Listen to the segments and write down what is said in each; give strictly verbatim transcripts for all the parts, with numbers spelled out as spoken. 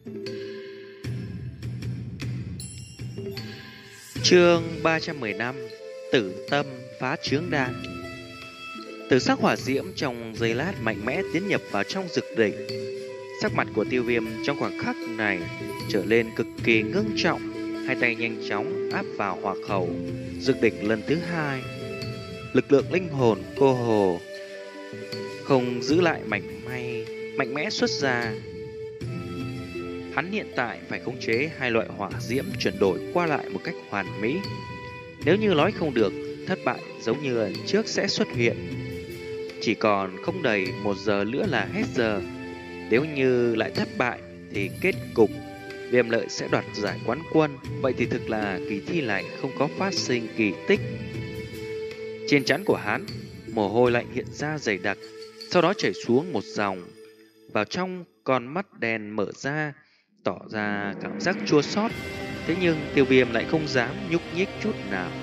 Chương ba trăm mười lăm. Tử tâm phá chướng đan. Tử sắc hỏa diễm trong giây lát mạnh mẽ tiến nhập vào trong dực đỉnh. Sắc mặt của Tiêu Viêm trong khoảng khắc này trở lên cực kỳ ngưng trọng, hai tay nhanh chóng áp vào hỏa khẩu dực đỉnh lần thứ hai. Lực lượng linh hồn cô hồ không giữ lại mảnh may, mạnh mẽ xuất ra. Hắn hiện tại phải khống chế hai loại hỏa diễm chuyển đổi qua lại một cách hoàn mỹ. Nếu như nói không được, thất bại giống như lần trước sẽ xuất hiện. Chỉ còn không đầy một giờ nữa là hết giờ. Nếu như lại thất bại thì kết cục Viêm Lợi sẽ đoạt giải quán quân. Vậy thì thực là kỳ thi này không có phát sinh kỳ tích. Trên trán của hắn, mồ hôi lạnh hiện ra dày đặc, sau đó chảy xuống một dòng vào trong con mắt đen mở ra, tỏ ra cảm giác chua xót. Thế nhưng Tiêu Viêm lại không dám nhúc nhích chút nào.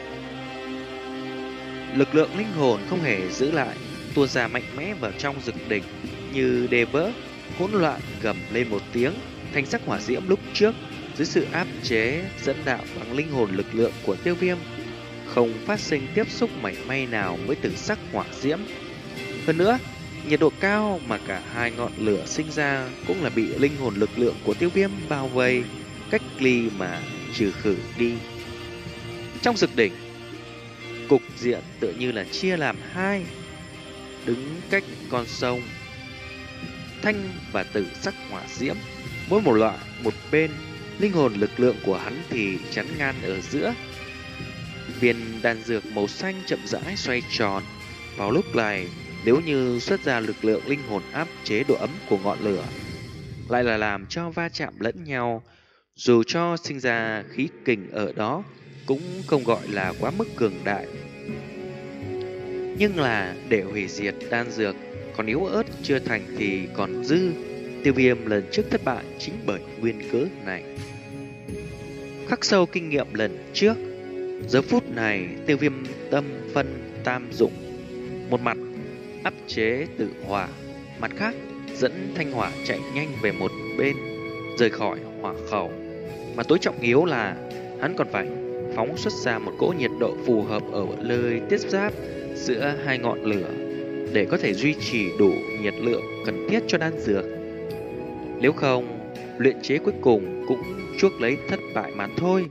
Lực lượng linh hồn không hề giữ lại, tuôn ra mạnh mẽ vào trong dực đỉnh như đê vỡ, hỗn loạn gầm lên một tiếng. Thanh sắc hỏa diễm lúc trước dưới sự áp chế dẫn đạo bằng linh hồn lực lượng của Tiêu Viêm không phát sinh tiếp xúc mảy may nào với tử sắc hỏa diễm. Hơn nữa, nhiệt độ cao mà cả hai ngọn lửa sinh ra cũng là bị linh hồn lực lượng của Tiêu Viêm bao vây, cách ly mà trừ khử đi. Trong dực đỉnh, cục diện tựa như là chia làm hai, đứng cách con sông thanh và tử sắc hỏa diễm, mỗi một loại một bên. Linh hồn lực lượng của hắn thì chắn ngang ở giữa. Viên đan dược màu xanh chậm rãi xoay tròn. Vào lúc này, nếu như xuất ra lực lượng linh hồn áp chế độ ấm của ngọn lửa, lại là làm cho va chạm lẫn nhau, dù cho sinh ra khí kình ở đó cũng không gọi là quá mức cường đại. Nhưng là để hủy diệt đan dược còn yếu ớt chưa thành thì còn dư. Tiêu Viêm lần trước thất bại chính bởi nguyên cớ này. Khắc sâu kinh nghiệm lần trước, giờ phút này Tiêu Viêm tâm phân tam dụng, một mặt áp chế tự hỏa, mặt khác dẫn thanh hỏa chạy nhanh về một bên, rời khỏi hỏa khẩu. Mà tối trọng yếu là hắn còn phải phóng xuất ra một cỗ nhiệt độ phù hợp ở nơi tiếp giáp giữa hai ngọn lửa để có thể duy trì đủ nhiệt lượng cần thiết cho đan dược. Nếu không, luyện chế cuối cùng cũng chuốc lấy thất bại mà thôi.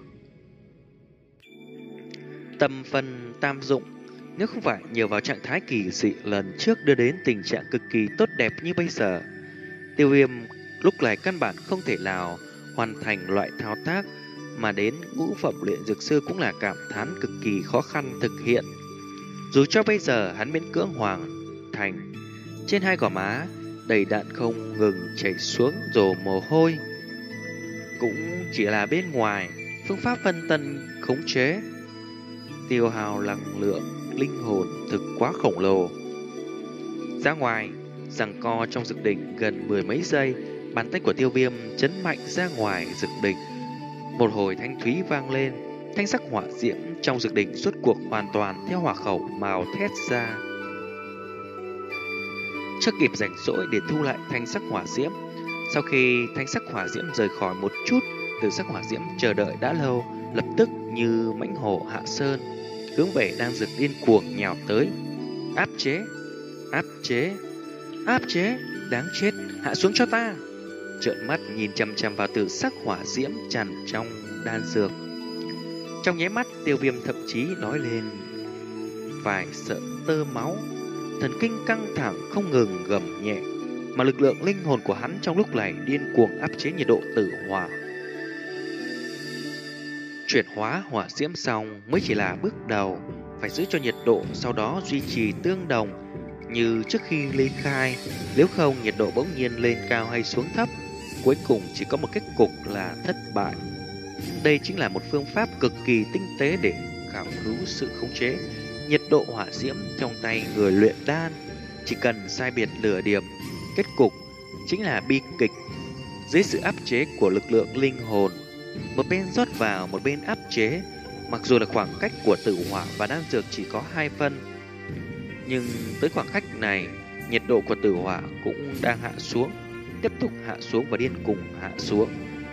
Tâm phân tam dụng, nếu không phải nhờ vào trạng thái kỳ dị lần trước đưa đến tình trạng cực kỳ tốt đẹp như bây giờ, Tiêu Viêm lúc này căn bản không thể nào hoàn thành loại thao tác mà đến ngũ phẩm luyện dược sư cũng là cảm thán cực kỳ khó khăn thực hiện. Dù cho bây giờ hắn miễn cưỡng hoàn thành, trên hai gò má đầy đặn không ngừng chảy xuống dồ mồ hôi, cũng chỉ là bên ngoài phương pháp phân tân khống chế tiêu hao năng lượng linh hồn thực quá khổng lồ. Ra ngoài giằng co trong dực đỉnh gần mười mấy giây, bàn tay của Tiêu Viêm chấn mạnh ra ngoài dực đỉnh. Một hồi thanh thúy vang lên, thanh sắc hỏa diễm trong dực đỉnh rốt cuộc hoàn toàn theo hỏa khẩu màu thét ra. Chưa kịp rảnh rỗi để thu lại thanh sắc hỏa diễm, sau khi thanh sắc hỏa diễm rời khỏi một chút, tử sắc hỏa diễm chờ đợi đã lâu, lập tức như mãnh hổ hạ sơn, hướng về đang dược điên cuồng nhào tới. Áp chế, áp chế, áp chế, đáng chết, hạ xuống cho ta. Trợn mắt nhìn chằm chằm vào tử sắc hỏa diễm tràn trong đan dược. Trong nháy mắt, Tiêu Viêm thậm chí nói lên vài sợ tơ máu, thần kinh căng thẳng không ngừng gầm nhẹ, mà lực lượng linh hồn của hắn trong lúc này điên cuồng áp chế nhiệt độ tử hỏa. Chuyển hóa hỏa diễm xong mới chỉ là bước đầu, phải giữ cho nhiệt độ sau đó duy trì tương đồng như trước khi ly khai, nếu không nhiệt độ bỗng nhiên lên cao hay xuống thấp, cuối cùng chỉ có một kết cục là thất bại. Đây chính là một phương pháp cực kỳ tinh tế để khảo cứu sự khống chế nhiệt độ hỏa diễm trong tay người luyện đan. Chỉ cần sai biệt nửa điểm, kết cục chính là bi kịch. Dưới sự áp chế của lực lượng linh hồn, một bên rót vào, một bên áp chế. Mặc dù là khoảng cách của tử hỏa và đan dược chỉ có hai phân, nhưng tới khoảng cách này, nhiệt độ của tử hỏa cũng đang hạ xuống. tiếp tục hạ xuống và điên cuồng hạ xuống.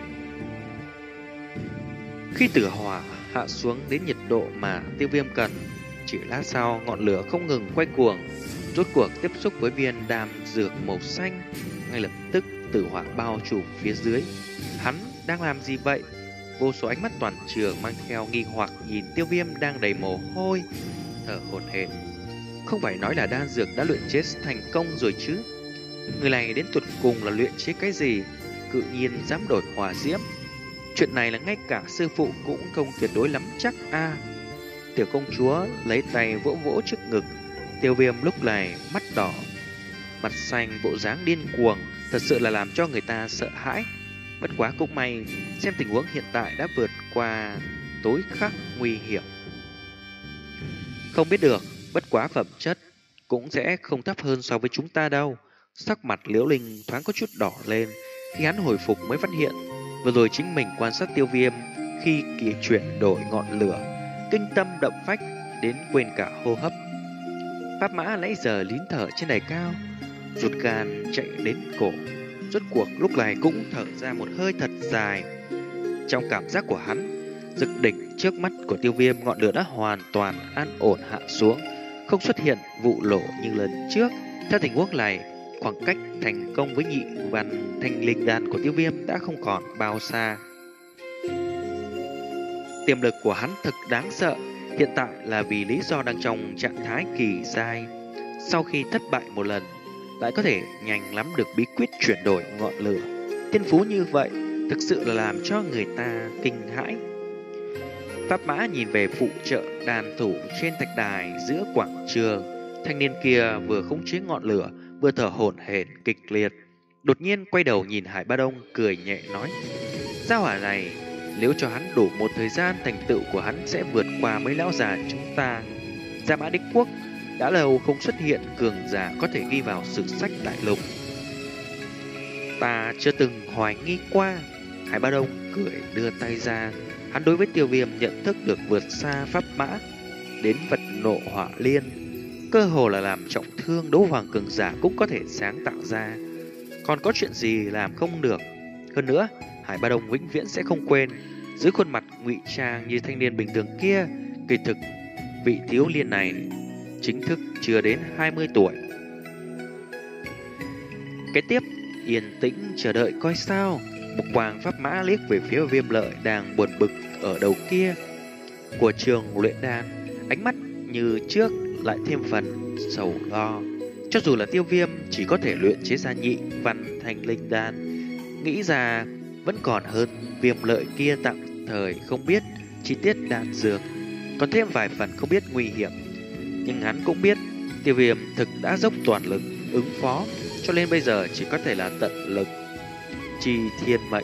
Khi tử hỏa hạ xuống đến nhiệt độ mà Tiêu Viêm cần, chỉ lát sau ngọn lửa không ngừng quay cuồng, rốt cuộc tiếp xúc với viên đan dược màu xanh, ngay lập tức tử hỏa bao trùm phía dưới. Hắn đang làm gì vậy? Vô số ánh mắt toàn trường mang theo nghi hoặc nhìn Tiêu Viêm đang đầy mồ hôi, thở hổn hển. Không phải nói là đan dược đã luyện chế thành công rồi chứ? Người này đến tuột cùng là luyện chế cái gì? Cự nhiên dám đổi hỏa diễm. Chuyện này là ngay cả sư phụ cũng không tuyệt đối lắm chắc a. À, tiểu công chúa lấy tay vỗ vỗ trước ngực. Tiêu Viêm lúc này mắt đỏ, mặt xanh, bộ dáng điên cuồng, thật sự là làm cho người ta sợ hãi. Bất quá cũng may, xem tình huống hiện tại đã vượt qua tối khắc nguy hiểm. Không biết được, bất quá phẩm chất cũng sẽ không thấp hơn so với chúng ta đâu. Sắc mặt Liễu Linh thoáng có chút đỏ lên khi hắn hồi phục mới phát hiện vừa rồi chính mình quan sát Tiêu Viêm khi kỳ chuyển đổi ngọn lửa, kinh tâm động phách đến quên cả hô hấp. Pháp mã nãy giờ lín thở trên đài cao, ruột gan chạy đến cổ, rốt cuộc lúc này cũng thở ra một hơi thật dài. Trong cảm giác của hắn, dực đỉnh trước mắt của Tiêu Viêm ngọn lửa đã hoàn toàn an ổn hạ xuống, không xuất hiện vụ lộ như lần trước. Theo tình huống này, khoảng cách thành công với nhị văn thanh linh đan của Tiêu Viêm đã không còn bao xa. Tiềm lực của hắn thực đáng sợ, hiện tại là vì lý do đang trong trạng thái kỳ giai. Sau khi thất bại một lần, lại có thể nhanh lắm được bí quyết chuyển đổi ngọn lửa. Thiên phú như vậy thực sự là làm cho người ta kinh hãi. Pháp mã nhìn về phụ trợ đàn thủ trên thạch đài giữa quảng trường. Thanh niên kia vừa khống chế ngọn lửa, vừa thở hổn hển kịch liệt. Đột nhiên quay đầu nhìn Hải Ba Đông, cười nhẹ nói: gia hỏa này, nếu cho hắn đủ một thời gian, thành tựu của hắn sẽ vượt qua mấy lão già chúng ta. Gia Mã Đế Quốc đã lâu không xuất hiện cường giả có thể ghi vào sử sách đại lục. Ta chưa từng hoài nghi qua. Hải Ba Đông cười đưa tay ra. Hắn đối với Tiêu Viêm nhận thức được vượt xa pháp mã đến vật nộ hỏa liên, cơ hồ là làm trọng thương đấu hoàng cường giả cũng có thể sáng tạo ra. Còn có chuyện gì làm không được? Hơn nữa, Hải Ba Đông vĩnh viễn sẽ không quên, dưới khuôn mặt ngụy trang như thanh niên bình thường kia, kỳ thực vị thiếu niên này chính thức chưa đến hai mươi tuổi. Kế tiếp, yên tĩnh chờ đợi coi sao. Một quang pháp mã liếc về phía Viêm Lợi đang buồn bực ở đầu kia của trường luyện đan, ánh mắt như trước lại thêm phần sầu lo. Cho dù là Tiêu Viêm chỉ có thể luyện chế ra nhị văn thanh linh đan, nghĩ ra vẫn còn hơn Viêm Lợi kia tạm thời không biết chi tiết đan dược, còn thêm vài phần không biết nguy hiểm. Nhưng hắn cũng biết Tiêu Viêm thực đã dốc toàn lực ứng phó, cho nên bây giờ chỉ có thể là tận lực chi thiên mệnh.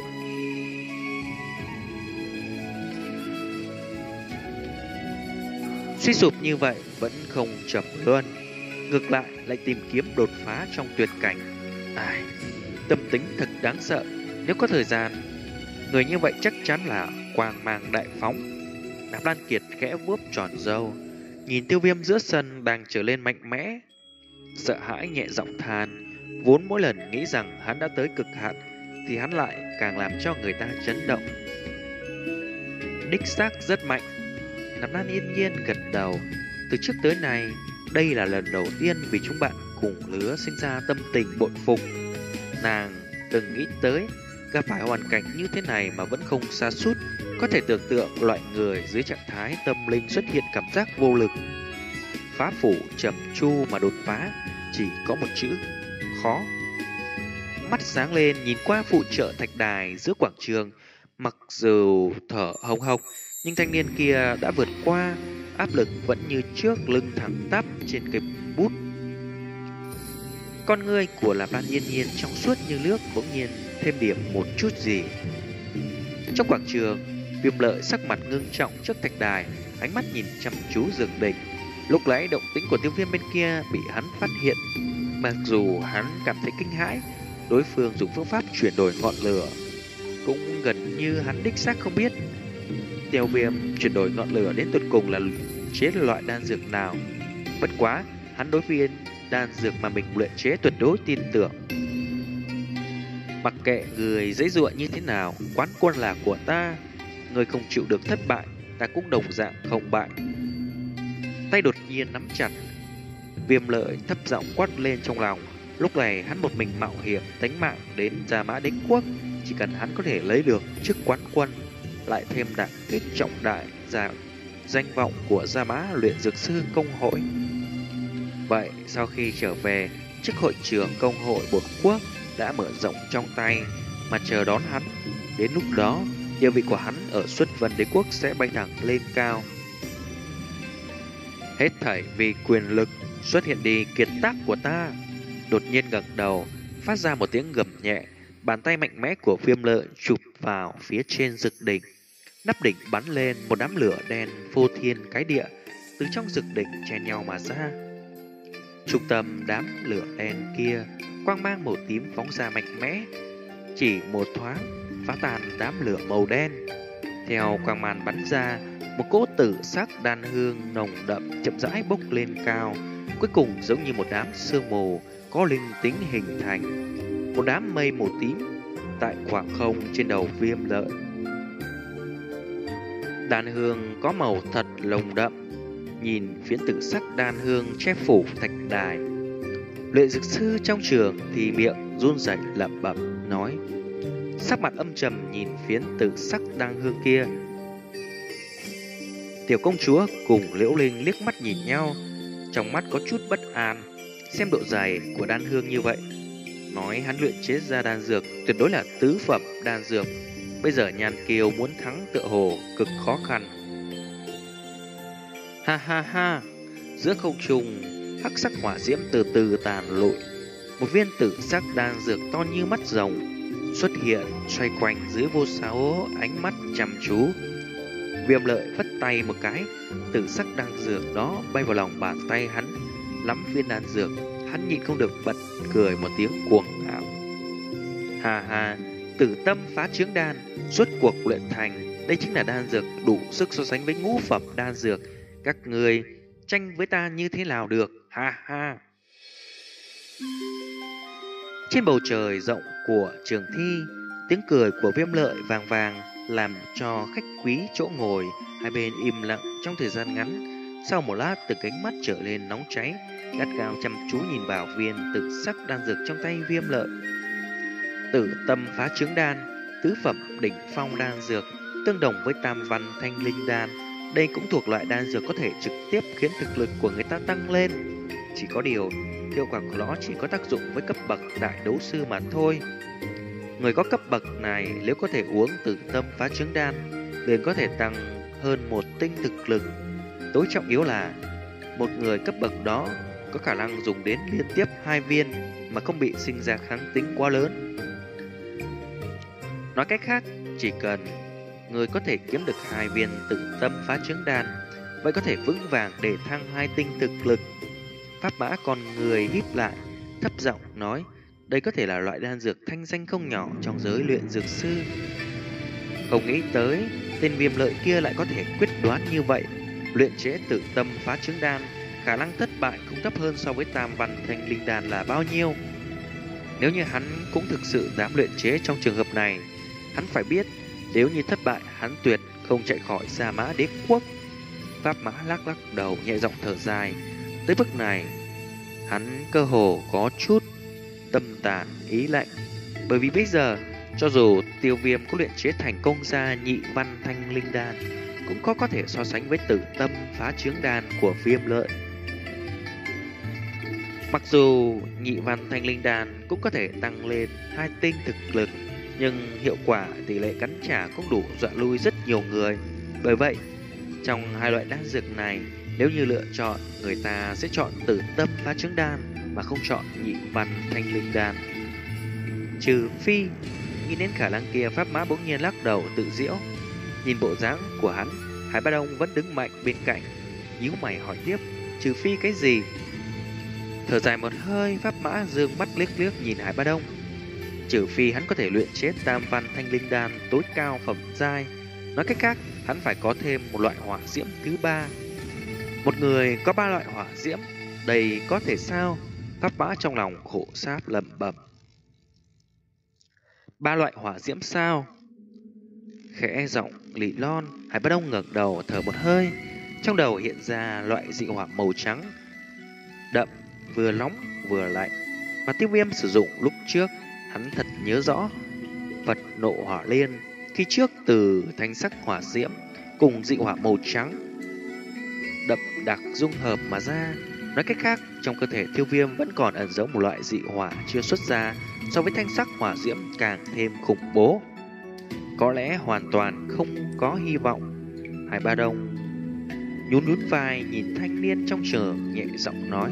Suy sụp như vậy vẫn không chậm luôn, ngược lại lại tìm kiếm đột phá trong tuyệt cảnh. Ai, tâm tính thật đáng sợ. Nếu có thời gian, người như vậy chắc chắn là quang mang đại phóng. Nạp Lan Kiệt khẽ vuốt tròn râu, nhìn Tiêu Viêm giữa sân đang trở lên mạnh mẽ, sợ hãi nhẹ giọng than. Vốn mỗi lần nghĩ rằng hắn đã tới cực hạn, thì hắn lại càng làm cho người ta chấn động. Đích xác rất mạnh. Nạp Lan yên nhiên gật đầu. Từ trước tới nay, đây là lần đầu tiên vì chúng bạn cùng lứa sinh ra tâm tình bội phục. Nàng từng nghĩ tới gặp phải hoàn cảnh như thế này mà vẫn không sa sút, có thể tưởng tượng loại người dưới trạng thái tâm linh xuất hiện cảm giác vô lực. Phá phủ trầm chu mà đột phá chỉ có một chữ: khó. Mắt sáng lên nhìn qua phụ trợ thạch đài giữa quảng trường, mặc dù thở hồng hộc, nhưng thanh niên kia đã vượt qua, áp lực vẫn như trước, lưng thẳng tắp trên cây bút. Con ngươi của Lạp Lan Yên Nhiên trong suốt như nước bỗng nhiên thêm điểm một chút gì. Trong quảng trường, Viêm Lợi sắc mặt ngưng trọng trước thạch đài, ánh mắt nhìn chăm chú Dược Đỉnh. Lúc nãy động tĩnh của Tiêu Viêm bên kia bị hắn phát hiện, mặc dù hắn cảm thấy kinh hãi, đối phương dùng phương pháp chuyển đổi ngọn lửa cũng gần như hắn đích xác không biết. Tiêu Viêm chuyển đổi ngọn lửa đến tận cùng là chế loại đan dược nào. Bất quá, hắn đối với đan dược mà mình luyện chế tuyệt đối tin tưởng. Mặc kệ người dãy dụa như thế nào, quán quân là của ta. Người không chịu được thất bại, ta cũng đồng dạng không bại. Tay đột nhiên nắm chặt, Viêm Lợi thấp giọng quát lên trong lòng. Lúc này hắn một mình mạo hiểm tính mạng đến Gia Mã Đế Quốc, chỉ cần hắn có thể lấy được chức quán quân, lại thêm đả kích trọng đại ra danh vọng của Gia Mã luyện dược sư công hội. Vậy sau khi trở về, chức hội trưởng công hội bột quốc đã mở rộng trong tay mà chờ đón hắn. Đến lúc đó, địa vị của hắn ở Xuất Vân Đế Quốc sẽ bay thẳng lên cao. Hết thảy vì quyền lực, xuất hiện đi kiệt tác của ta. Đột nhiên ngẩng đầu, phát ra một tiếng gầm nhẹ, bàn tay mạnh mẽ của Viêm Lợi chụp vào phía trên dực đỉnh. Nắp đỉnh bắn lên một đám lửa đen phô thiên cái địa, từ trong dực đỉnh chen nhau mà ra. Trung tâm đám lửa đen kia, quang mang màu tím phóng ra mạnh mẽ, chỉ một thoáng phá tan đám lửa màu đen. Theo quang mang bắn ra, một cỗ tử sắc đan hương nồng đậm chậm rãi bốc lên cao, cuối cùng giống như một đám sương mù có linh tính hình thành, một đám mây màu tím tại khoảng không trên đầu Viêm Lợi. Đan hương có màu thật lồng đậm, nhìn phiến tử sắc đan hương che phủ thạch đài. Luyện dược sư trong trường thì miệng run rẩy lẩm bẩm nói, sắc mặt âm trầm nhìn phiến tử sắc đan hương kia. Tiểu công chúa cùng Liễu Linh liếc mắt nhìn nhau, trong mắt có chút bất an. Xem độ dài của đan hương như vậy, nói hắn luyện chế ra đan dược tuyệt đối là tứ phẩm đan dược. Bây giờ Nhan Kiều muốn thắng tựa hồ cực khó khăn. Ha ha ha, giữa không trung hắc sắc hỏa diễm từ từ tàn lụi. Một viên tử sắc đan dược to như mắt rồng xuất hiện xoay quanh dưới vô số ánh mắt chăm chú. Viêm Lợi vất tay một cái, tử sắc đan dược đó bay vào lòng bàn tay hắn. Lắm viên đan dược, hắn nhịn không được bật cười một tiếng cuồng ngạo. Hà hà, tử tâm phá trướng đan, suốt cuộc luyện thành. Đây chính là đan dược đủ sức so sánh với ngũ phẩm đan dược. Các người tranh với ta như thế nào được? Ha ha. Trên bầu trời rộng của trường thi, tiếng cười của Viêm Lợi vàng vàng làm cho khách quý chỗ ngồi hai bên im lặng trong thời gian ngắn. Sau một lát, từ cánh mắt trở lên nóng cháy, gắt gao chăm chú nhìn vào viên tử sắc đan dược trong tay Viêm Lợi. Tử tâm phá trướng đan, tứ phẩm đỉnh phong đan dược, tương đồng với tam văn thanh linh đan. Đây cũng thuộc loại đan dược có thể trực tiếp khiến thực lực của người ta tăng lên. Chỉ có điều, hiệu quả của nó chỉ có tác dụng với cấp bậc đại đấu sư mà thôi. Người có cấp bậc này nếu có thể uống tử tâm phá trướng đan, liền có thể tăng hơn một tinh thực lực. Tối trọng yếu là một người cấp bậc đó có khả năng dùng đến liên tiếp hai viên mà không bị sinh ra kháng tính quá lớn. Nói cách khác, chỉ cần người có thể kiếm được hai viên tử tâm phá trướng đan, vậy có thể vững vàng để thăng hai tinh thực lực. Pháp Mã con người híp lại, thấp giọng nói, đây có thể là loại đan dược thanh danh không nhỏ trong giới luyện dược sư. Không nghĩ tới, tên Viêm Lợi kia lại có thể quyết đoán như vậy. Luyện chế tử tâm phá trướng đan, khả năng thất bại không thấp hơn so với tam văn thanh linh đan là bao nhiêu. Nếu như hắn cũng thực sự dám luyện chế trong trường hợp này, hắn phải biết, nếu như thất bại, hắn tuyệt không chạy khỏi Gia Mã Đế Quốc. Pháp Mã lắc lắc đầu nhẹ giọng thở dài. Tới bước này, hắn cơ hồ có chút tâm tàn ý lạnh. Bởi vì bây giờ, cho dù Tiêu Viêm có luyện chế thành công ra nhị văn thanh linh đan, cũng có có thể so sánh với tử tâm phá trướng đan của Viêm Lợi. Mặc dù nhị văn thanh linh đan cũng có thể tăng lên hai tinh thực lực, nhưng hiệu quả tỷ lệ cắn trả cũng đủ dọa lui rất nhiều người. Bởi vậy, trong hai loại đan dược này, nếu như lựa chọn, người ta sẽ chọn tử tâm phá trướng đan mà không chọn nhị văn thanh linh đan. Trừ phi, nghĩ đến khả năng kia, Pháp Mã bỗng nhiên lắc đầu tự giễu. Nhìn bộ dáng của hắn, Hải Ba Đông vẫn đứng mạnh bên cạnh, nhíu mày hỏi tiếp, trừ phi cái gì? Thở dài một hơi, Pháp Mã dương mắt liếc liếc nhìn Hải Ba Đông. Trừ phi hắn có thể luyện chế tam văn thanh linh đan tối cao phẩm giai. Nói cách khác, hắn phải có thêm một loại hỏa diễm thứ ba. Một người có ba loại hỏa diễm, đây có thể sao? Pháp Mã trong lòng khổ sáp lẩm bẩm. Ba loại hỏa diễm sao? Khẽ giọng lị lon, Hải Bá Đông ngẩng đầu thở một hơi. Trong đầu hiện ra loại dị hỏa màu trắng đậm, vừa nóng vừa lạnh mà Tiêu Viêm sử dụng lúc trước. Hắn thật nhớ rõ vật nộ hỏa liên khi trước từ thanh sắc hỏa diễm cùng dị hỏa màu trắng đậm đặc dung hợp mà ra. Nói cách khác, trong cơ thể Tiêu Viêm vẫn còn ẩn giấu một loại dị hỏa chưa xuất ra, so với thanh sắc hỏa diễm càng thêm khủng bố. Có lẽ hoàn toàn không có hy vọng. Hải Ba Đông nhún nhún vai nhìn thanh niên trong trường, nhẹ giọng nói.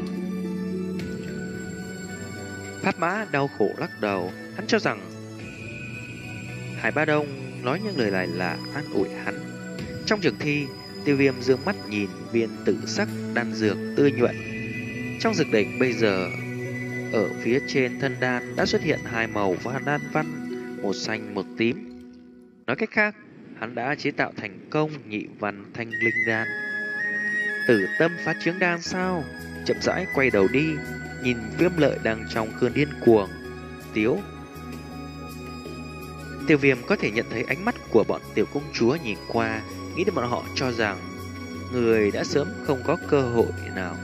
Pháp Mã đau khổ lắc đầu. Hắn cho rằng Hải Ba Đông nói những lời này là an ủi hắn. Trong trường thi, Tiêu Viêm dương mắt nhìn viên tử sắc đan dược tươi nhuận. Trong dược đỉnh bây giờ, ở phía trên thân đan đã xuất hiện hai màu và đan văn, một xanh một tím. Nói cách khác, hắn đã chế tạo thành công nhị văn thanh linh đan. Tử tâm phá trướng đan sao? Chậm rãi quay đầu đi, nhìn Viêm Lợi đang trong cơn điên cuồng tiếu. Tiêu Viêm có thể nhận thấy ánh mắt của bọn tiểu công chúa nhìn qua, nghĩ đến bọn họ cho rằng người đã sớm không có cơ hội nào.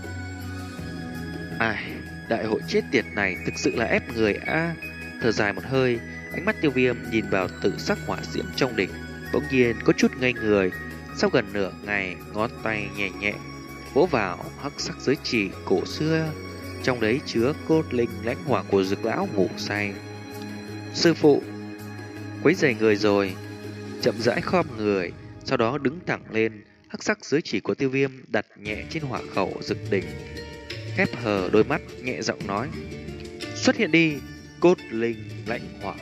Ai, đại hội chết tiệt này thực sự là ép người a. Thở dài một hơi, ánh mắt Tiêu Viêm nhìn vào tử sắc hỏa diễm trong đỉnh, bỗng nhiên có chút ngây người. Sau gần nửa ngày, ngón tay nhẹ nhẹ vỗ vào hắc sắc giới chỉ cổ xưa, trong đấy chứa cốt linh lãnh hỏa của Dực lão ngủ say. Sư phụ, quấy rầy người rồi. Chậm rãi khom người, sau đó đứng thẳng lên, hắc sắc giới chỉ của Tiêu Viêm đặt nhẹ trên hỏa khẩu Dực đỉnh, khép hờ đôi mắt, nhẹ giọng nói: xuất hiện đi, cốt linh lãnh hỏa.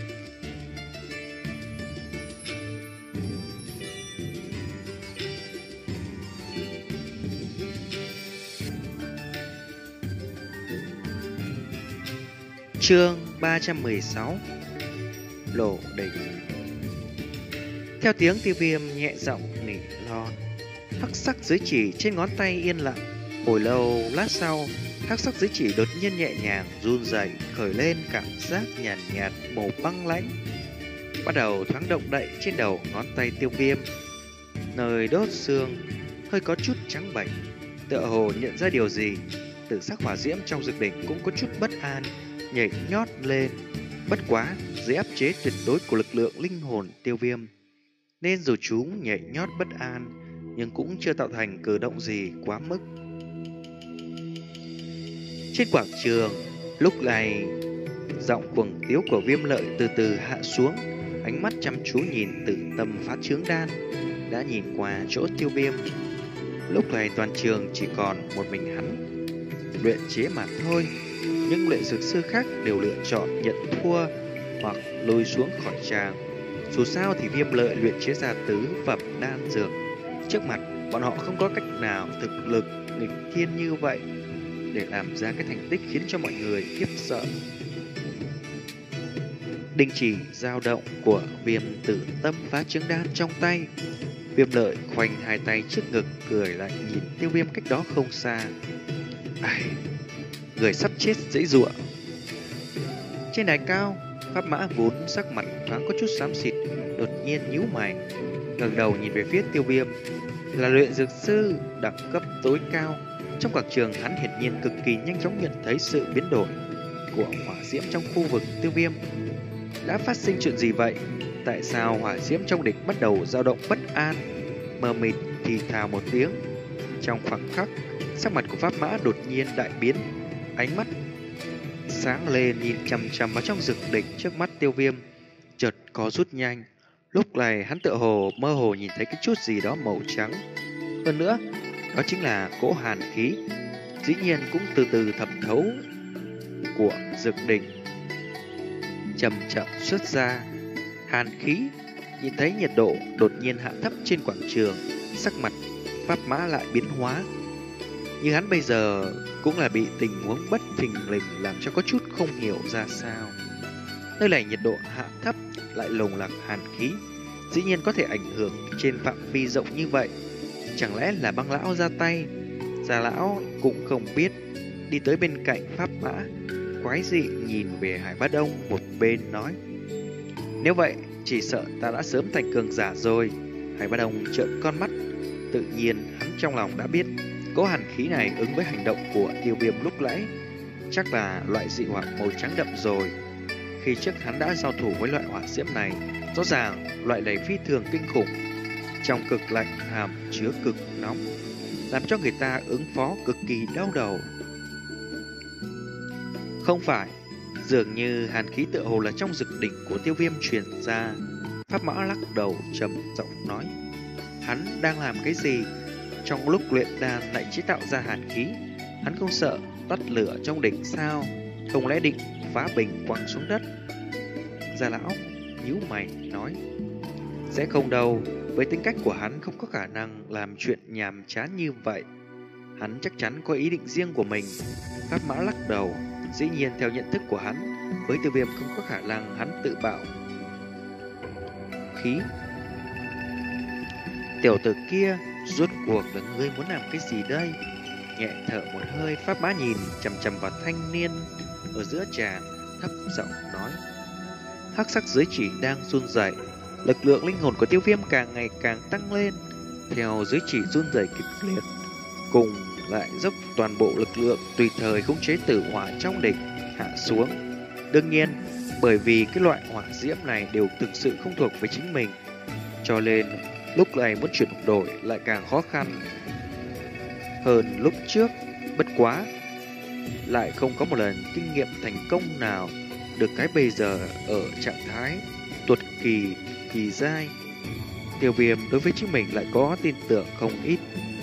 Chương ba trăm mười sáu. Lộ đỉnh. Theo tiếng Tiêu Viêm nhẹ giọng nỉ non, hắc sắc giới chỉ trên ngón tay yên lặng. Hồi lâu lát sau, hắc sắc giới chỉ đột nhiên nhẹ nhàng run rẩy, khởi lên cảm giác nhàn nhạt, nhạt màu băng lãnh, bắt đầu thoáng động đậy trên đầu ngón tay Tiêu Viêm. Nơi đốt xương hơi có chút trắng bệch, tựa hồ nhận ra điều gì. Tử sắc hỏa diễm trong dược đỉnh cũng có chút bất an, nhảy nhót lên. Bất quá, dưới áp chế tuyệt đối của lực lượng linh hồn Tiêu Viêm, nên dù chúng nhảy nhót bất an, nhưng cũng chưa tạo thành cử động gì quá mức. Trên quảng trường, lúc này, giọng cuồng tiếu của Viêm Lợi từ từ hạ xuống, ánh mắt chăm chú nhìn Tử tâm phá trướng đan, đã nhìn qua chỗ Tiêu Viêm. Lúc này toàn trường chỉ còn một mình hắn luyện chế mà thôi. Những luyện dược sư khác đều lựa chọn nhận thua hoặc lùi xuống khỏi tràng. Dù sao thì Viêm Lợi luyện chế ra tứ phẩm đan dược, trước mặt bọn họ không có cách nào thực lực nghịch thiên như vậy để làm ra cái thành tích khiến cho mọi người khiếp sợ. Đình chỉ dao động của Viêm tử tâm phá trứng đan trong tay, Viêm Lợi khoanh hai tay trước ngực, cười lại nhìn Tiêu Viêm cách đó không xa. Ai, người sắp chết dễ dụa. Trên đài cao, Pháp Mã vốn sắc mặt thoáng có chút xám xịt, đột nhiên nhíu mày, ngẩng đầu nhìn về phía Tiêu Viêm. Là luyện dược sư đẳng cấp tối cao, trong quảng trường hắn hiển nhiên cực kỳ nhanh chóng nhận thấy sự biến đổi của hỏa diễm trong khu vực Tiêu Viêm. Đã phát sinh chuyện gì vậy? Tại sao hỏa diễm trong địch bắt đầu dao động bất an? Mờ mịt thì thào một tiếng. Trong khoảng khắc, sắc mặt của Pháp Mã đột nhiên đại biến, ánh mắt sáng lên nhìn chằm chằm vào trong dược đỉnh trước mắt Tiêu Viêm, chợt có rút nhanh. Lúc này hắn tựa hồ mơ hồ nhìn thấy cái chút gì đó màu trắng. Hơn nữa, đó chính là cỗ hàn khí, dĩ nhiên cũng từ từ thẩm thấu của dược đỉnh, chậm chậm xuất ra. Hàn khí, nhìn thấy nhiệt độ đột nhiên hạ thấp trên quảng trường, sắc mặt Pháp Mã lại biến hóa. Nhưng hắn bây giờ cũng là bị tình huống bất thình lình làm cho có chút không hiểu ra sao. Nơi này nhiệt độ hạ thấp lại lồng lạc hàn khí, dĩ nhiên có thể ảnh hưởng trên phạm vi rộng như vậy. Chẳng lẽ là băng lão ra tay? Già lão cũng không biết, đi tới bên cạnh Pháp Mã, quái dị nhìn về Hải Bá Đông một bên nói: Nếu vậy, chỉ sợ ta đã sớm thành cường giả rồi. Hải Ba Đồng trợn con mắt. Tự nhiên, hắn trong lòng đã biết cỗ hàn khí này ứng với hành động của Tiêu Viêm lúc nãy chắc là loại dị hỏa màu trắng đậm rồi. Khi trước hắn đã giao thủ với loại hỏa diễm này, rõ ràng loại này phi thường kinh khủng. Trong cực lạnh hàm chứa cực nóng, làm cho người ta ứng phó cực kỳ đau đầu. Không phải, dường như hàn khí tựa hồ là trong dực đỉnh của Tiêu Viêm truyền ra. Pháp Mã lắc đầu trầm giọng nói, hắn đang làm cái gì? Trong lúc luyện đan lại chế tạo ra hàn khí, hắn không sợ tắt lửa trong đỉnh sao? Không lẽ định phá bình quăng xuống đất? Gia lão nhíu mày nói, sẽ không đâu, với tính cách của hắn không có khả năng làm chuyện nhàm chán như vậy. Hắn chắc chắn có ý định riêng của mình. Pháp Mã lắc đầu, dĩ nhiên theo nhận thức của hắn, với Tiêu Viêm không có khả năng hắn tự bạo khí. Tiểu tử kia, rốt cuộc là ngươi muốn làm cái gì đây? Nhẹ thở một hơi, Pháp Mã nhìn chằm chằm vào thanh niên ở giữa trà, thấp giọng nói. Hắc sắc giới chỉ đang run rẩy, lực lượng linh hồn của Tiêu Viêm càng ngày càng tăng lên. Theo giới chỉ run rẩy kịch liệt, cùng lại dốc toàn bộ lực lượng tùy thời khống chế tử hỏa trong đỉnh hạ xuống. Đương nhiên, bởi vì cái loại hỏa diễm này đều thực sự không thuộc về chính mình, cho nên lúc này muốn chuyển đổi lại càng khó khăn hơn lúc trước. Bất quá, lại không có một lần kinh nghiệm thành công nào, được cái bây giờ ở trạng thái tuột kỳ kỳ dai. Tiêu Viêm đối với chính mình lại có tin tưởng không ít.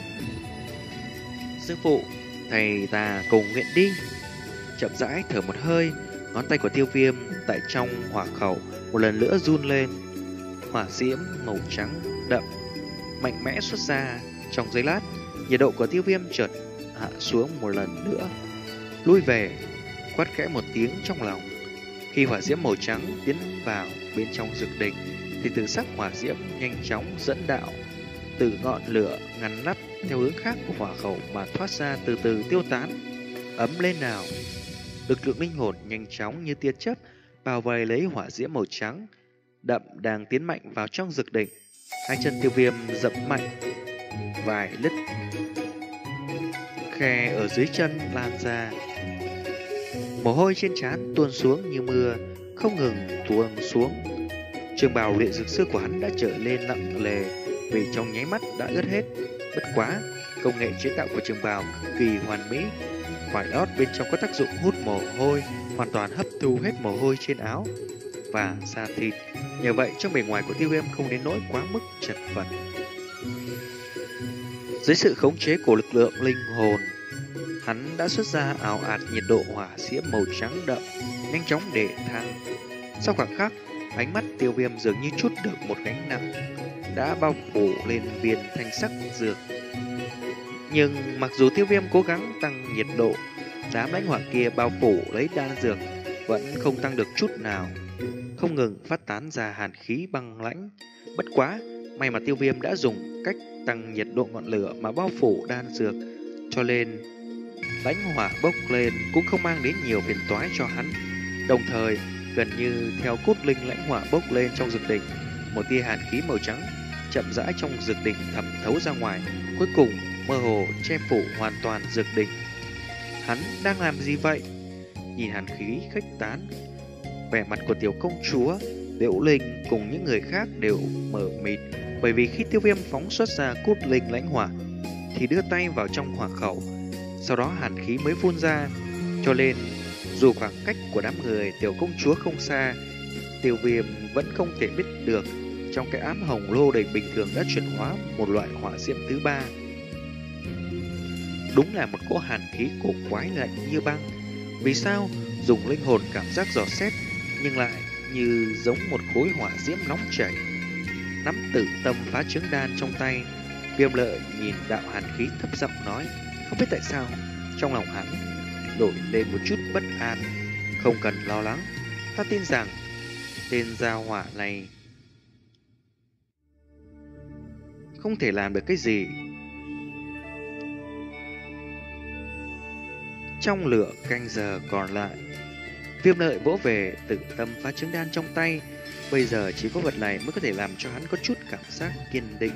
Sư phụ, thầy ta cùng nguyện đi. Chậm rãi thở một hơi, ngón tay của Tiêu Viêm tại trong hỏa khẩu một lần nữa run lên. Hỏa diễm màu trắng đậm mạnh mẽ xuất ra. Trong giây lát, nhiệt độ của Tiêu Viêm chợt hạ xuống một lần nữa, lui về, quát khẽ một tiếng trong lòng. Khi hỏa diễm màu trắng tiến vào bên trong dược đỉnh, thì từ sắc hỏa diễm nhanh chóng dẫn đạo từ ngọn lửa ngăn nắp theo hướng khác của hỏa khẩu mà thoát ra, từ từ tiêu tán. Ấm lên nào! Lực lượng linh hồn nhanh chóng như tia chớp bao vây lấy hỏa diễm màu trắng đậm đang tiến mạnh vào trong dược đỉnh. Hai chân Tiêu Viêm dậm mạnh, vài lít khe ở dưới chân lan ra. Mồ hôi trên trán tuôn xuống như mưa, không ngừng tuôn xuống. Trường bào luyện dược sư của hắn đã trở lên nặng nề, vì trong nháy mắt đã ướt hết. Bất quá, công nghệ chế tạo của trường bào cực kỳ hoàn mỹ. Vải lót bên trong có tác dụng hút mồ hôi, hoàn toàn hấp thu hết mồ hôi trên áo và da thịt. Nhờ vậy, trong bề ngoài của Tiêu Viêm không đến nỗi quá mức chật vật. Dưới sự khống chế của lực lượng linh hồn, hắn đã xuất ra ảo ạt nhiệt độ hỏa diễm màu trắng đậm, nhanh chóng để thăng. Sau khoảng khắc, ánh mắt Tiêu Viêm dường như trút được một gánh nặng đã bao phủ lên viên thanh sắc dược. Nhưng mặc dù Tiêu Viêm cố gắng tăng nhiệt độ, đám lãnh hỏa kia bao phủ lấy đan dược vẫn không tăng được chút nào, không ngừng phát tán ra hàn khí băng lãnh. Bất quá, may mà Tiêu Viêm đã dùng cách tăng nhiệt độ ngọn lửa mà bao phủ đan dược, cho nên lãnh hỏa bốc lên cũng không mang đến nhiều phiền toái cho hắn. Đồng thời, gần như theo cốt linh lãnh hỏa bốc lên trong dược đỉnh, một tia hàn khí màu trắng chậm rãi trong dược đỉnh thẩm thấu ra ngoài, cuối cùng mơ hồ che phủ hoàn toàn dược đỉnh. Hắn đang làm gì vậy? Nhìn hàn khí khuếch tán, vẻ mặt của tiểu công chúa, Liễu Linh cùng những người khác đều mờ mịt, bởi vì khi Tiêu Viêm phóng xuất ra cốt linh lãnh hỏa thì đưa tay vào trong hỏa khẩu, sau đó hàn khí mới phun ra. Cho nên dù khoảng cách của đám người tiểu công chúa không xa, Tiêu Viêm vẫn không thể biết được trong cái ám hồng lô đầy bình thường đã chuyển hóa một loại hỏa diễm thứ ba. Đúng là một cỗ hàn khí cổ quái lạnh như băng. Vì sao dùng linh hồn cảm giác dò xét nhưng lại như giống một khối hỏa diễm nóng chảy? Nắm tử tâm phá trứng đan trong tay, Viêm Lợi nhìn đạo hàn khí thấp giọng nói, không biết tại sao trong lòng hắn nổi lên một chút bất an. Không cần lo lắng, ta tin rằng tên gia hỏa này không thể làm được cái gì. Trong nửa canh giờ còn lại, Viêm Lợi vỗ về tử tâm phá trứng đan trong tay, Bây giờ chỉ có vật này mới có thể làm cho hắn có chút cảm giác kiên định.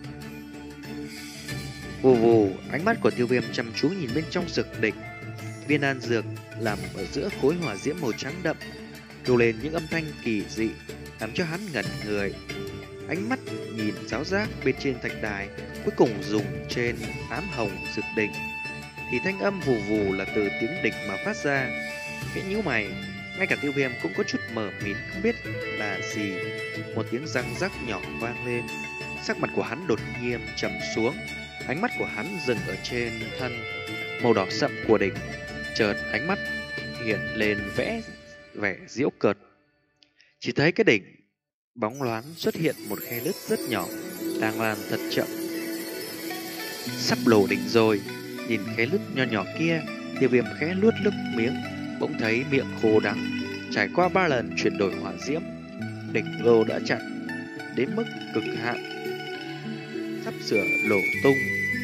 Vù vù, ánh mắt của Tiêu Viêm chăm chú nhìn bên trong dược đỉnh. Viên đan dược nằm ở giữa khối hỏa diễm màu trắng đậm, kêu lên những âm thanh kỳ dị, làm cho hắn ngẩn người. Ánh mắt nhìn giáo giác bên trên thạch đài, cuối cùng dùng trên ám hồng dược đỉnh, thì thanh âm vù vù là từ tiếng đỉnh mà phát ra. Khẽ nhíu mày, ngay cả Tiêu Viêm cũng có chút mờ mịt không biết là gì. Một tiếng răng rắc nhỏ vang lên, sắc mặt của hắn đột nhiên trầm xuống. Ánh mắt của hắn dừng ở trên thân màu đỏ sậm của đỉnh, chợt ánh mắt hiện lên vẽ vẻ giễu cợt. Chỉ thấy cái đỉnh bóng loáng xuất hiện một khe nứt rất nhỏ, đang lan thật chậm. Sắp lổ đỉnh rồi. Nhìn khe nứt nho nhỏ kia, Tiêu Viêm khẽ luốt nước miếng, bỗng thấy miệng khô đắng. Trải qua ba lần chuyển đổi hỏa diễm, đỉnh lô đã chặn đến mức cực hạn, sắp sửa nổ tung.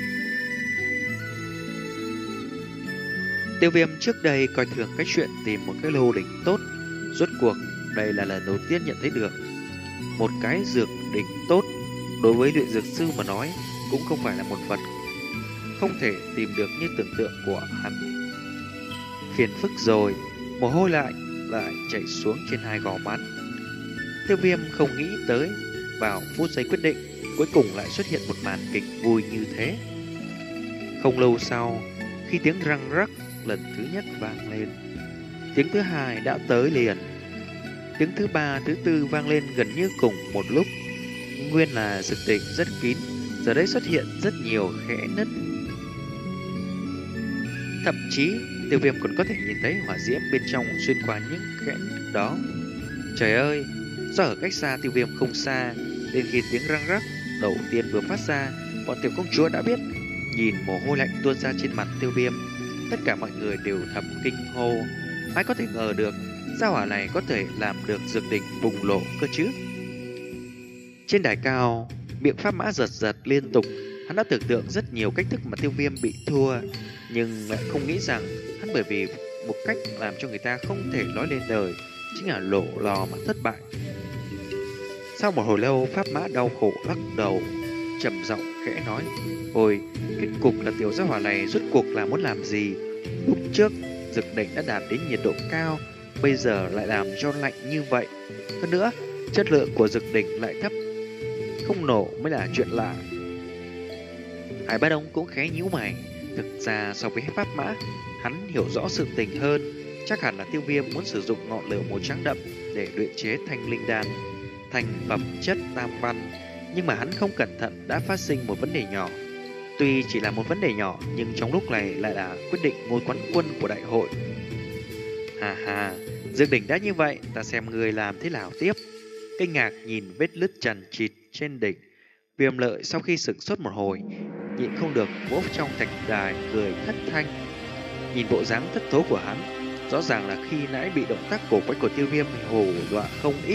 Tiêu Viêm trước đây coi thường cái chuyện tìm một cái lô đỉnh tốt, rốt cuộc đây là lần đầu tiên nhận thấy được một cái dược đỉnh tốt. Đối với luyện dược sư mà nói, cũng không phải là một vật không thể tìm được như tưởng tượng của hắn. Phiền phức rồi, mồ hôi lại lại chảy xuống trên hai gò má. Tiêu Viêm không nghĩ tới vào phút giây quyết định, cuối cùng lại xuất hiện một màn kịch vui như thế. Không lâu sau, khi tiếng răng rắc lần thứ nhất vang lên, tiếng thứ hai đã tới liền. Tiếng thứ ba, thứ tư vang lên gần như cùng một lúc. Nguyên là dược đỉnh rất kín, giờ đây xuất hiện rất nhiều kẽ nứt. Thậm chí, Tiêu Viêm còn có thể nhìn thấy hỏa diễm bên trong xuyên qua những kẽ nứt đó. Trời ơi, do ở cách xa Tiêu Viêm không xa, nên khi tiếng răng rắc đầu tiên vừa phát ra, bọn tiểu công chúa đã biết. Nhìn mồ hôi lạnh tuôn ra trên mặt Tiêu Viêm, tất cả mọi người đều thầm kinh hô. Ai có thể ngờ được gia hỏa này có thể làm được dược đỉnh bùng nổ cơ chứ? Trên đài cao, miệng pháp mã giật giật liên tục. Hắn đã tưởng tượng rất nhiều cách thức mà Tiêu Viêm bị thua, nhưng lại không nghĩ rằng hắn bởi vì một cách làm cho người ta không thể nói lên lời, chính là lộ lò mà thất bại. Sau một hồi lâu, pháp mã đau khổ lắc đầu, trầm giọng khẽ nói: "Ôi, kết cục là tiểu gia hỏa này rốt cuộc là muốn làm gì? Lúc trước dược đỉnh đã đạt đến nhiệt độ cao, bây giờ lại làm cho lạnh như vậy. Hơn nữa, chất lượng của dược đỉnh lại thấp, không nổ mới là chuyện lạ." Hải Ba Đông cũng khẽ nhíu mày. Thực ra so với pháp mã, hắn hiểu rõ sự tình hơn. Chắc hẳn là Tiêu Viêm muốn sử dụng ngọn lửa màu trắng đậm để luyện chế thanh linh đan, thành phẩm chất tam văn. Nhưng mà hắn không cẩn thận đã phát sinh một vấn đề nhỏ. Tuy chỉ là một vấn đề nhỏ, nhưng trong lúc này lại là quyết định ngôi quán quân của đại hội. Hà hà, dược đỉnh đã như vậy, ta xem người làm thế nào tiếp. Kinh ngạc nhìn vết lứt chằng chịt trên đỉnh, Viêm Lợi sau khi sửng sốt một hồi, nhịn không được vỗ trong thạch đài cười thất thanh. Nhìn bộ dáng thất thố của hắn, rõ ràng là khi nãy bị động tác cổ quái của Tiêu Viêm hù dọa không ít.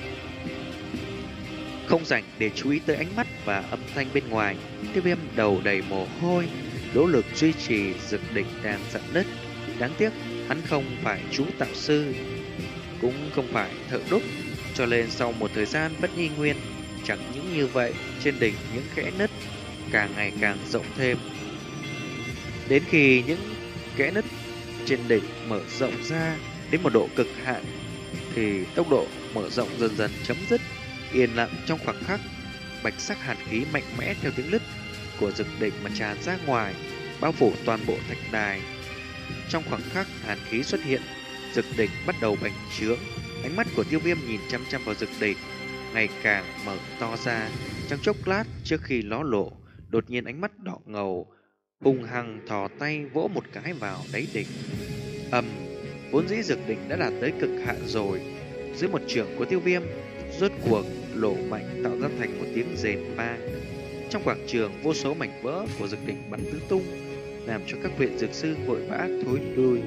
Không rảnh để chú ý tới ánh mắt và âm thanh bên ngoài, Tiêu Viêm đầu đầy mồ hôi, nỗ lực duy trì dược đỉnh đang dạn nứt. Đáng tiếc hắn không phải chú tạo sư, cũng không phải thợ đúc, cho nên sau một thời gian bất y nguyên, chẳng những như vậy, trên đỉnh những kẽ nứt càng ngày càng rộng thêm. Đến khi những kẽ nứt trên đỉnh mở rộng ra đến một độ cực hạn, thì tốc độ mở rộng dần dần chấm dứt. Yên lặng trong khoảng khắc, bạch sắc hàn khí mạnh mẽ theo tiếng lứt của dược đỉnh mà tràn ra ngoài, bao phủ toàn bộ thạch đài. Trong khoảng khắc hàn khí xuất hiện, dược đỉnh bắt đầu bành trướng. Ánh mắt của Tiêu Viêm nhìn chăm chăm vào dược đỉnh, ngày càng mở to ra. Trong chốc lát trước khi ló lộ, đột nhiên ánh mắt đỏ ngầu, hung hăng thò tay vỗ một cái vào đáy đỉnh. Ầm, vốn dĩ dược đỉnh đã đạt tới cực hạn rồi, dưới một trường của Tiêu Viêm, rốt cuộc lộ mạnh tạo ra thành một tiếng rền vang. Trong quảng trường, vô số mảnh vỡ của dược đỉnh bắn tứ tung, làm cho các luyện dược sư vội vã thối lui.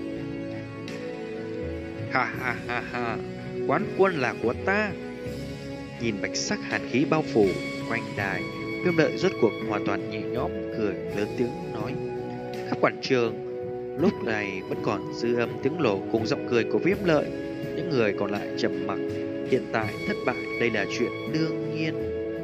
Ha ha ha ha, quán quân là của ta. Nhìn bạch sắc hàn khí bao phủ quanh đài, Viêm Lợi rốt cuộc hoàn toàn nhẹ nhõm cười lớn tiếng nói. Khắp quảng trường lúc này vẫn còn dư âm tiếng lộ cùng giọng cười của Viêm Lợi. Những người còn lại trầm mặc. Hiện tại thất bại đây là chuyện đương nhiên.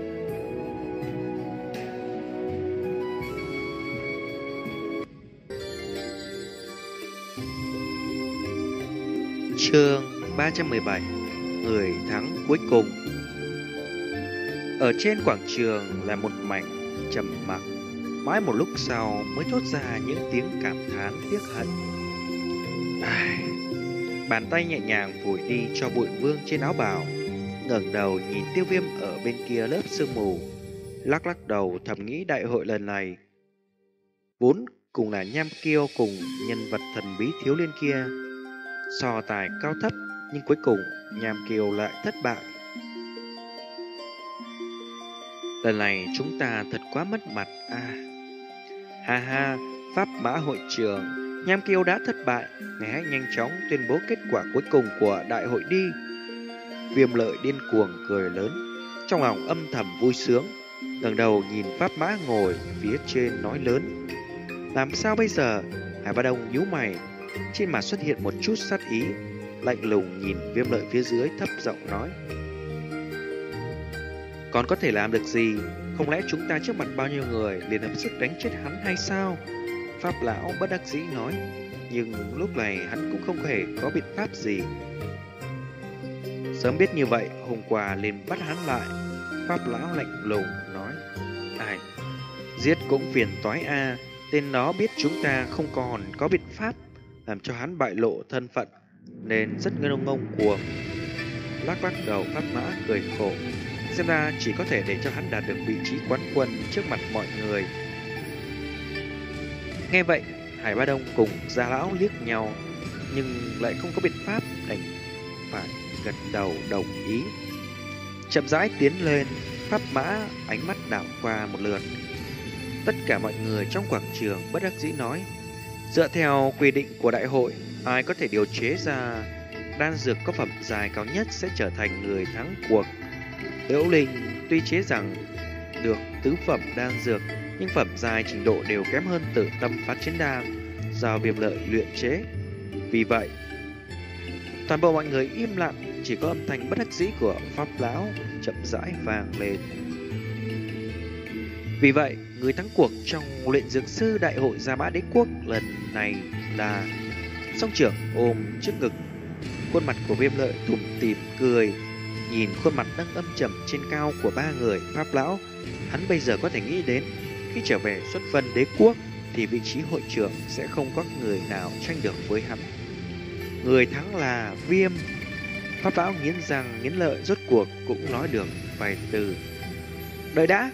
Chương ba trăm mười bảy. Người thắng cuối cùng. Ở trên quảng trường là một mảnh trầm mặc. Mãi một lúc sau mới thốt ra những tiếng cảm thán tiếc hận. Ai... Bàn tay nhẹ nhàng phủi đi cho bụi vương trên áo bào, ngẩng đầu nhìn Tiêu Viêm ở bên kia lớp sương mù, lắc lắc đầu thầm nghĩ đại hội lần này vốn cùng là Nham Kiêu cùng nhân vật thần bí thiếu liên kia so tài cao thấp, nhưng cuối cùng Nham Kiêu lại thất bại. Lần này chúng ta thật quá mất mặt à. Ha ha, Pháp Mã hội trường, Nham Kiêu đã thất bại, ngài hãy nhanh chóng tuyên bố kết quả cuối cùng của đại hội đi. Viêm Lợi điên cuồng cười lớn, trong lòng âm thầm vui sướng, ngẩng đầu nhìn Pháp Mã ngồi phía trên nói lớn. Làm sao bây giờ? Hải Ba Đông nhíu mày, trên mặt xuất hiện một chút sát ý, lạnh lùng nhìn Viêm Lợi phía dưới thấp giọng nói. Còn có thể làm được gì? Không lẽ chúng ta trước mặt bao nhiêu người liền hợp sức đánh chết hắn hay sao? Pháp lão bất đắc dĩ nói, nhưng lúc này hắn cũng không hề có biện pháp gì. Sớm biết như vậy, hôm qua liền bắt hắn lại. Pháp lão lạnh lùng nói, ai, giết cũng phiền toái a, tên đó biết chúng ta không còn có biện pháp, làm cho hắn bại lộ thân phận, nên rất ngông ngông cuồng. Lắc lắc đầu, Pháp Mã cười khổ, xem ra chỉ có thể để cho hắn đạt được vị trí quán quân trước mặt mọi người. Nghe vậy, Hải Ba Đông cùng Gia Lão liếc nhau, nhưng lại không có biện pháp, đành phải gật đầu đồng ý. Chậm rãi tiến lên, Pháp Mã ánh mắt đảo qua một lượt tất cả mọi người trong quảng trường, bất đắc dĩ nói, dựa theo quy định của đại hội, ai có thể điều chế ra đan dược có phẩm giai cao nhất sẽ trở thành người thắng cuộc. Liễu Linh tuy chế rằng được tứ phẩm đan dược, nhưng phẩm giai trình độ đều kém hơn Tử Tâm Phát Chiến Đan do Viêm Lợi luyện chế. Vì vậy, toàn bộ mọi người im lặng, chỉ có âm thanh bất đắc dĩ của Pháp lão chậm rãi vang lên. Vì vậy, người thắng cuộc trong luyện dược sư đại hội Gia Mã Đế Quốc lần này là Song Trưởng ôm trước ngực, khuôn mặt của Viêm Lợi tủm tỉm cười, nhìn khuôn mặt đang âm trầm trên cao của ba người Pháp lão, hắn bây giờ có thể nghĩ đến khi trở về xuất vân đế quốc thì vị trí hội trưởng sẽ không có người nào tranh được với hắn. Người thắng là Viêm. Pháp lão nghiến răng nghiến lợi, rốt cuộc cũng nói được vài từ. Đợi đã.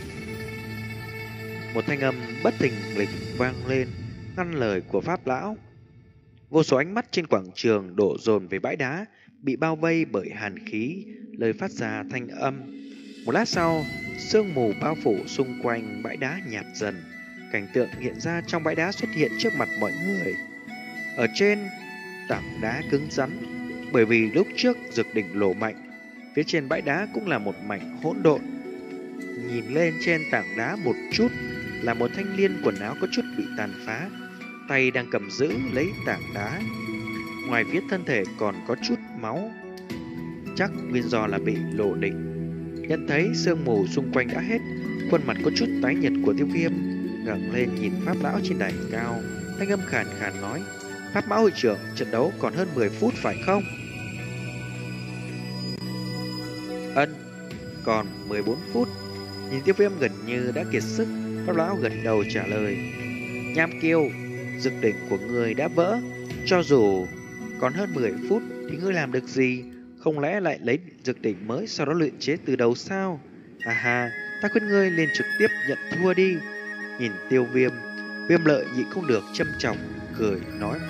Một thanh âm bất thình lình vang lên, ngăn lời của Pháp lão. Vô số ánh mắt trên quảng trường đổ dồn về bãi đá bị bao vây bởi hàn khí, lời phát ra thanh âm. Một lát sau, sương mù bao phủ xung quanh bãi đá nhạt dần, cảnh tượng hiện ra trong bãi đá xuất hiện trước mặt mọi người. Ở trên tảng đá cứng rắn, bởi vì lúc trước dược đỉnh lộ mạnh, phía trên bãi đá cũng là một mảnh hỗn độn. Nhìn lên trên tảng đá một chút là một thanh niên quần áo có chút bị tàn phá, tay đang cầm giữ lấy tảng đá. Ngoài phía thân thể còn có chút máu, chắc nguyên do là bị lộ đỉnh. Nhận thấy sương mù xung quanh đã hết, khuôn mặt có chút tái nhợt của Tiêu Viêm ngẩng lên nhìn Pháp lão trên đài cao, thanh âm khàn khàn nói, Pháp Mã hội trưởng, trận đấu còn hơn mười phút phải không? Ân, còn mười bốn phút. Nhìn Tiêu Viêm gần như đã kiệt sức, Pháp lão gật đầu trả lời, Nham Kiêu, dược đỉnh của người đã vỡ, cho dù còn hơn mười phút thì ngươi làm được gì? Không lẽ lại lấy dược đỉnh mới sau đó luyện chế từ đầu sao? À ha, ta khuyên ngươi lên trực tiếp nhận thua đi. Nhìn Tiêu Viêm, Viêm Lợi nhịn không được châm chọc cười nói,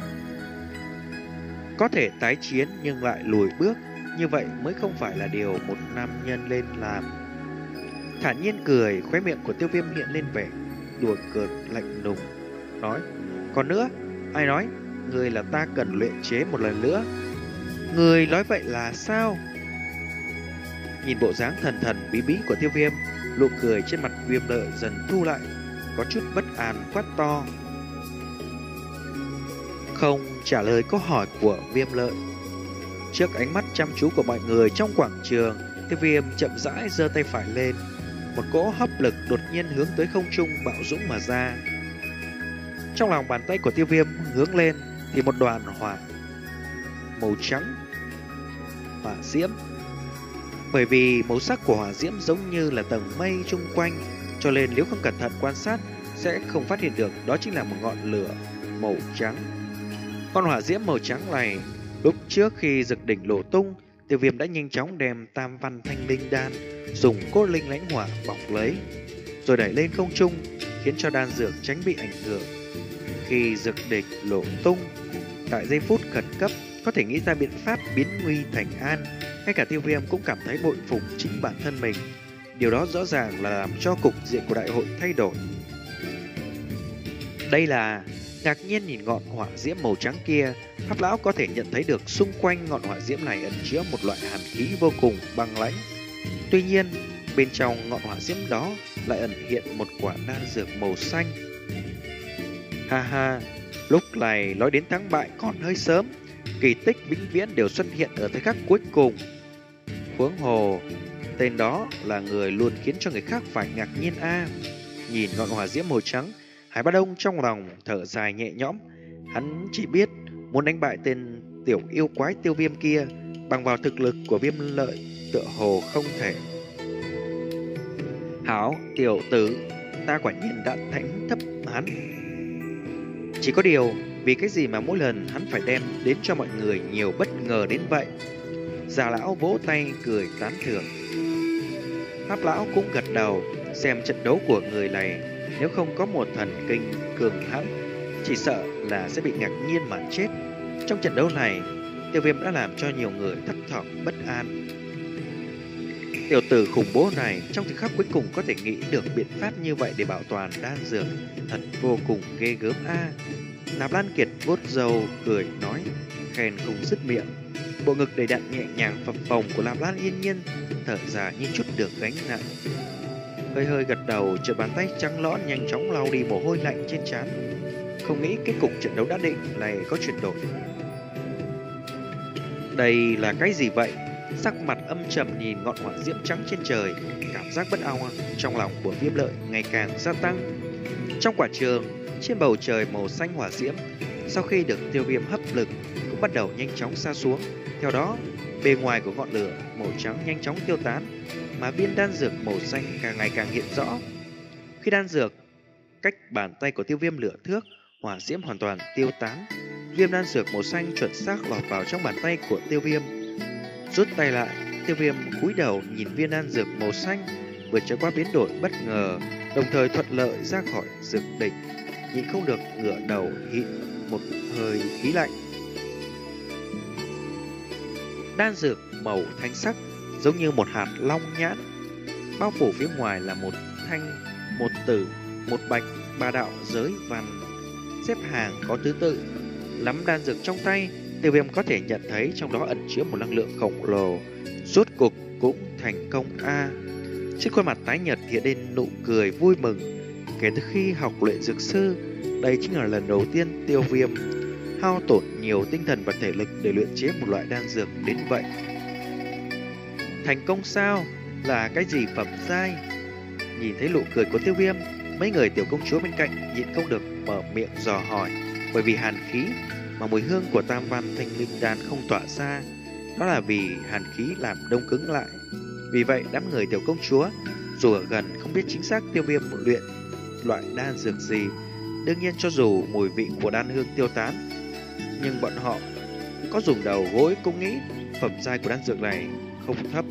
có thể tái chiến nhưng lại lùi bước, như vậy mới không phải là điều một nam nhân lên làm. Thản nhiên cười, khóe miệng của Tiêu Viêm hiện lên vẻ đùa cợt lạnh lùng, nói, còn nữa, ai nói người là ta cần luyện chế một lần nữa? Người nói vậy là sao? Nhìn bộ dáng thần thần bí bí của Tiêu Viêm, nụ cười trên mặt Viêm Lợi dần thu lại, có chút bất an quát to. Không trả lời câu hỏi của Viêm Lợi. Trước ánh mắt chăm chú của mọi người trong quảng trường, Tiêu Viêm chậm rãi giơ tay phải lên. Một cỗ hấp lực đột nhiên hướng tới không trung bạo dũng mà ra. Trong lòng bàn tay của Tiêu Viêm hướng lên thì một đoàn hỏa màu trắng hỏa diễm. Bởi vì màu sắc của hỏa diễm giống như là tầng mây chung quanh, cho nên nếu không cẩn thận quan sát sẽ không phát hiện được đó chính là một ngọn lửa màu trắng. Con hỏa diễm màu trắng này lúc trước khi Dực Đỉnh nổ tung, Tiêu Viêm đã nhanh chóng đem Tam Văn Thanh Linh Đan dùng cốt linh lãnh hỏa bọc lấy, rồi đẩy lên không trung, khiến cho đan dược tránh bị ảnh hưởng. Khi Dực Đỉnh nổ tung, tại giây phút khẩn cấp có thể nghĩ ra biện pháp biến nguy thành an, ngay cả Tiêu Viêm cũng cảm thấy bội phục chính bản thân mình. Điều đó rõ ràng là làm cho cục diện của đại hội thay đổi. Đây là ngạc nhiên nhìn ngọn hỏa diễm màu trắng kia, Pháp lão có thể nhận thấy được xung quanh ngọn hỏa diễm này ẩn chứa một loại hàn khí vô cùng băng lãnh. Tuy nhiên, bên trong ngọn hỏa diễm đó lại ẩn hiện một quả đan dược màu xanh. Ha ha, lúc này nói đến thắng bại còn hơi sớm, kỳ tích vĩnh viễn đều xuất hiện ở thời khắc cuối cùng. Huống hồ, tên đó là người luôn khiến cho người khác phải ngạc nhiên a. À. Nhìn ngọn hỏa diễm màu trắng, Hải Bá Đông trong lòng thở dài nhẹ nhõm. Hắn chỉ biết muốn đánh bại tên tiểu yêu quái Tiêu Viêm kia bằng vào thực lực của Viêm Lợi tựa hồ không thể. Hảo, tiểu tử, ta quả nhiên đã thánh thấp hắn. Chỉ có điều, vì cái gì mà mỗi lần hắn phải đem đến cho mọi người nhiều bất ngờ đến vậy? Già lão vỗ tay cười tán thưởng. Pháp lão cũng gật đầu, xem trận đấu của người này, nếu không có một thần kinh cường hãn, chỉ sợ là sẽ bị ngạc nhiên mà chết. Trong trận đấu này, Tiêu Viêm đã làm cho nhiều người thấp thỏm bất an. Tiểu tử khủng bố này trong thời khắc cuối cùng có thể nghĩ được biện pháp như vậy để bảo toàn đan dược, thật vô cùng ghê gớm a. À. Nạp Lan Kiệt vuốt râu cười nói, khen không dứt miệng. Bộ ngực đầy đặn nhẹ nhàng phập phồng của Nạp Lan yên nhiên thở ra như chút được gánh nặng. Hơi hơi gật đầu, chợt bàn tay trắng lõn nhanh chóng lau đi mồ hôi lạnh trên trán. Không nghĩ kết cục trận đấu đã định này có chuyển đổi. Đây là cái gì vậy? Sắc mặt âm trầm nhìn ngọn hỏa diễm trắng trên trời, cảm giác bất an trong lòng của Viêm Lợi ngày càng gia tăng. Trong quảng trường, trên bầu trời màu xanh hỏa diễm, sau khi được Tiêu Viêm hấp lực cũng bắt đầu nhanh chóng sa xuống. Theo đó, bề ngoài của ngọn lửa màu trắng nhanh chóng tiêu tán, mà viên đan dược màu xanh càng ngày càng hiện rõ. Khi đan dược cách bàn tay của Tiêu Viêm lửa thước, hỏa diễm hoàn toàn tiêu tán. Viên đan dược màu xanh chuẩn xác lọt vào trong bàn tay của Tiêu Viêm. Rút tay lại, Tiêu Viêm cúi đầu nhìn viên đan dược màu xanh vừa trải qua biến đổi bất ngờ, đồng thời thuận lợi ra khỏi dược đỉnh, nhịn không được ngửa đầu hít một hơi khí lạnh. Đan dược màu thanh sắc giống như một hạt long nhãn, bao phủ phía ngoài là một thanh, một tử, một bạch, ba đạo giới văn xếp hàng có thứ tự. Nắm đan dược trong tay, Tiêu Viêm có thể nhận thấy trong đó ẩn chứa một năng lượng khổng lồ. Rốt cuộc cũng thành công a. À. Trên khuôn mặt tái nhợt hiện lên nụ cười vui mừng. Kể từ khi học luyện dược sư, đây chính là lần đầu tiên Tiêu Viêm hao tổn nhiều tinh thần và thể lực để luyện chế một loại đan dược đến vậy. Thành công sao? Là cái gì phẩm giai? Nhìn thấy nụ cười của Tiêu Viêm, mấy người tiểu công chúa bên cạnh nhịn không được mở miệng dò hỏi, bởi vì hàn khí mà mùi hương của Tam Văn Thanh Linh Đan không tỏa ra, đó là vì hàn khí làm đông cứng lại. Vì vậy đám người tiểu công chúa dù ở gần không biết chính xác Tiêu Viêm luyện loại đan dược gì. Đương nhiên cho dù mùi vị của đan hương tiêu tán, nhưng bọn họ có dùng đầu gối cũng nghĩ phẩm giai của đan dược này không thấp.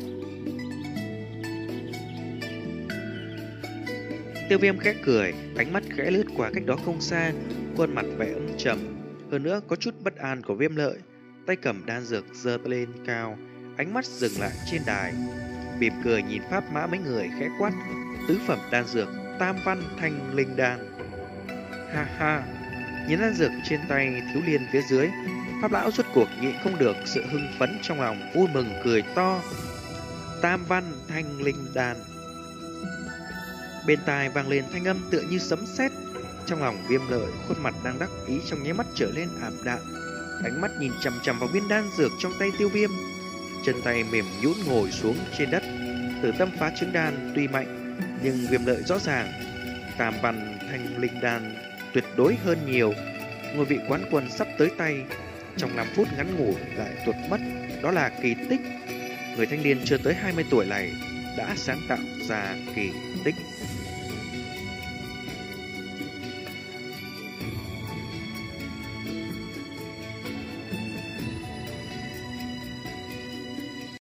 Tiêu Viêm khẽ cười, ánh mắt khẽ lướt qua cách đó không xa, khuôn mặt vẻ âm trầm, hơn nữa có chút bất an của Viêm Lợi. Tay cầm đan dược giơ lên cao, ánh mắt dừng lại trên đài, mỉm cười nhìn Pháp Mã mấy người khẽ quát, tứ phẩm đan dược Tam Văn Thanh Linh Đan. Ha ha, nhìn đan dược trên tay Thiếu Liên phía dưới, Pháp Lão rốt cuộc nhịn không được sự hưng phấn trong lòng, vui mừng cười to. Tam Văn Thanh Linh Đan. Bên tai vang lên thanh âm tựa như sấm sét. Trong lòng Viêm Lợi, khuôn mặt đang đắc ý trong nháy mắt trở lên ảm đạm. ánh mắt nhìn chằm chằm vào viên đan dược trong tay Tiêu Viêm. Chân tay mềm nhũn ngồi xuống trên đất. Tử tâm phá trứng đan tuy mạnh, nhưng Viêm lợi rõ ràng, tam văn thanh linh đan tuyệt đối hơn nhiều. Ngôi vị quán quân sắp tới tay, trong năm phút ngắn ngủi lại tuột mất, đó là kỳ tích. Người thanh niên chưa tới hai mươi tuổi này đã sáng tạo ra kỳ tích.